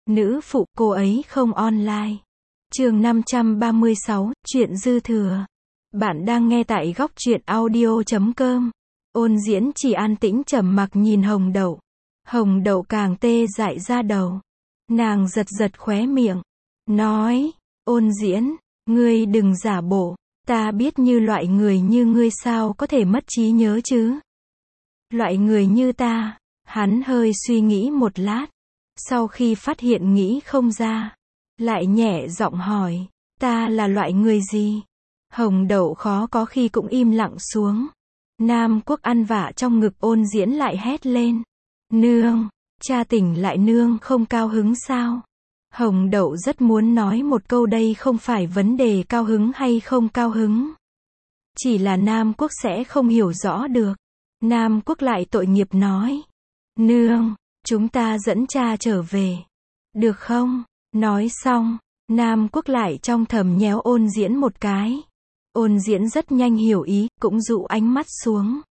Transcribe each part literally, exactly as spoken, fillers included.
Nữ phụ cô ấy không online. Chương năm trăm ba mươi sáu, chuyện dư thừa. Bạn đang nghe tại góc truyện audio chấm com. Ôn Diễn chỉ an tĩnh trầm mặc nhìn Hồng Đậu. Hồng Đậu càng tê dại ra đầu. Nàng giật giật khóe miệng, nói, Ôn Diễn, ngươi đừng giả bộ, ta biết như loại người như ngươi sao có thể mất trí nhớ chứ. Loại người như ta, hắn hơi suy nghĩ một lát, sau khi phát hiện nghĩ không ra, lại nhẹ giọng hỏi, ta là loại người gì? Hồng Đậu khó có khi cũng im lặng xuống. Nam Quốc ăn vạ trong ngực Ôn Diễn lại hét lên, nương, cha tỉnh lại nương không cao hứng sao? Hồng Đậu rất muốn nói một câu đây không phải vấn đề cao hứng hay không cao hứng. Chỉ là Nam Quốc sẽ không hiểu rõ được. Nam Quốc lại tội nghiệp nói, nương, chúng ta dẫn cha trở về. Được không? Nói xong, Nam Quốc lại trong thầm nhéo Ôn Diễn một cái. Ôn Diễn rất nhanh hiểu ý, cũng dụ ánh mắt xuống.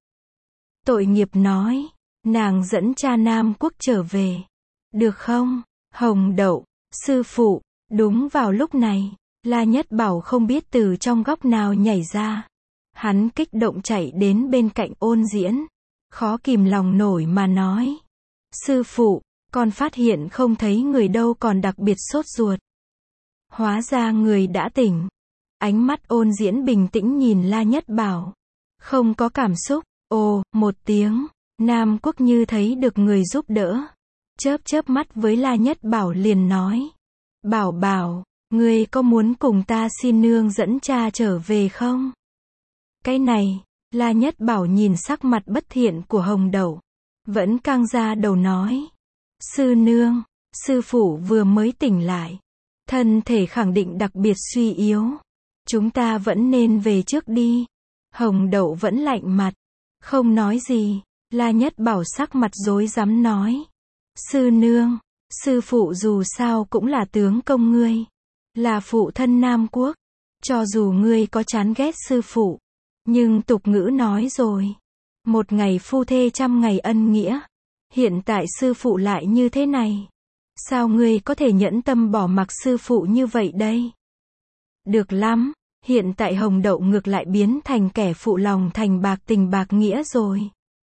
Tội nghiệp nói, nàng dẫn cha Nam Quốc trở về. Được không? Hồng Đậu, sư phụ. Đúng vào lúc này, La Nhất Bảo không biết từ trong góc nào nhảy ra. Hắn kích động chạy đến bên cạnh Ôn Diễn, khó kìm lòng nổi mà nói, sư phụ, con phát hiện không thấy người đâu còn đặc biệt sốt ruột. Hóa ra người đã tỉnh. Ánh mắt Ôn Diễn bình tĩnh nhìn La Nhất Bảo, không có cảm xúc. Ồ, một tiếng, Nam Quốc như thấy được người giúp đỡ, chớp chớp mắt với La Nhất Bảo liền nói, Bảo Bảo, ngươi có muốn cùng ta xin nương dẫn cha trở về không? Cái này, La Nhất Bảo nhìn sắc mặt bất thiện của Hồng Đậu, vẫn căng ra đầu nói, sư nương, sư phụ vừa mới tỉnh lại, thân thể khẳng định đặc biệt suy yếu, chúng ta vẫn nên về trước đi. Hồng Đậu vẫn lạnh mặt, không nói gì. La Nhất Bảo sắc mặt rối rắm nói, sư nương, sư phụ dù sao cũng là tướng công ngươi, là phụ thân Nam Quốc, cho dù ngươi có chán ghét sư phụ, nhưng tục ngữ nói rồi, một ngày phu thê trăm ngày ân nghĩa. Hiện tại sư phụ lại như thế này, sao ngươi có thể nhẫn tâm bỏ mặc sư phụ như vậy đây? Được lắm, hiện tại Hồng Đậu ngược lại biến thành kẻ phụ lòng thành bạc tình bạc nghĩa rồi.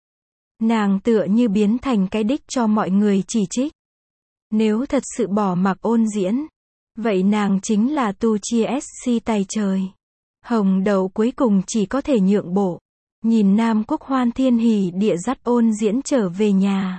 Nàng tựa như biến thành cái đích cho mọi người chỉ trích. Nếu thật sự bỏ mặc Ôn Diễn, vậy nàng chính là tu chi sc tay trời. Hồng Đậu cuối cùng chỉ có thể nhượng bộ, nhìn Nam Quốc hoan thiên hỉ địa dắt Ôn Diễn trở về nhà.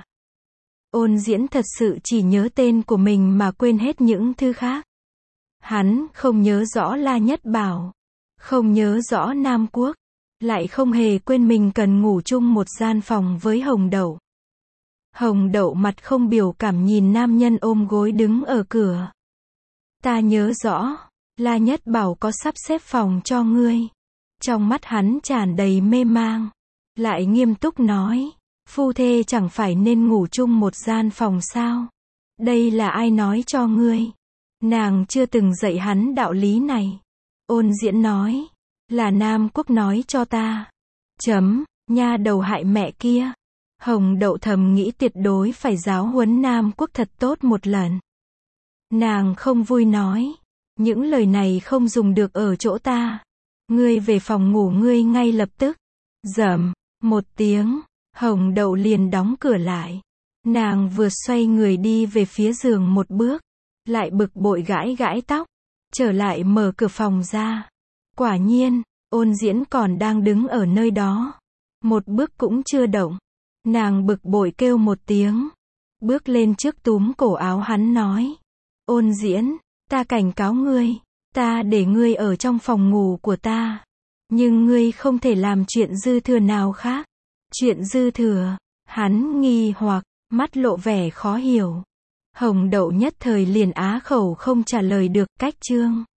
Ôn Diễn thật sự chỉ nhớ tên của mình mà quên hết những thứ khác. Hắn không nhớ rõ La Nhất Bảo, không nhớ rõ Nam Quốc, lại không hề quên mình cần ngủ chung một gian phòng với Hồng Đậu. Hồng Đậu mặt không biểu cảm nhìn nam nhân ôm gối đứng ở cửa. Ta nhớ rõ, La Nhất Bảo có sắp xếp phòng cho ngươi. Trong mắt hắn tràn đầy mê mang, lại nghiêm túc nói, phu thê chẳng phải nên ngủ chung một gian phòng sao? Đây là ai nói cho ngươi? Nàng chưa từng dạy hắn đạo lý này. Ôn Diễn nói, là Nam Quốc nói cho ta. Chấm, nha đầu hại mẹ kia. Hồng Đậu thầm nghĩ tuyệt đối phải giáo huấn Nam Quốc thật tốt một lần. Nàng không vui nói, những lời này không dùng được ở chỗ ta. Ngươi về phòng ngủ ngươi ngay lập tức. Dầm, một tiếng, Hồng Đậu liền đóng cửa lại. Nàng vừa xoay người đi về phía giường một bước, lại bực bội gãi gãi tóc, trở lại mở cửa phòng ra. Quả nhiên, Ôn Diễn còn đang đứng ở nơi đó, một bước cũng chưa động. Nàng bực bội kêu một tiếng, bước lên trước túm cổ áo hắn nói, Ôn Diễn, ta cảnh cáo ngươi, ta để ngươi ở trong phòng ngủ của ta, nhưng ngươi không thể làm chuyện dư thừa nào khác. Chuyện dư thừa? Hắn nghi hoặc, mắt lộ vẻ khó hiểu. Hồng Đậu nhất thời liền á khẩu không trả lời được. Cách chương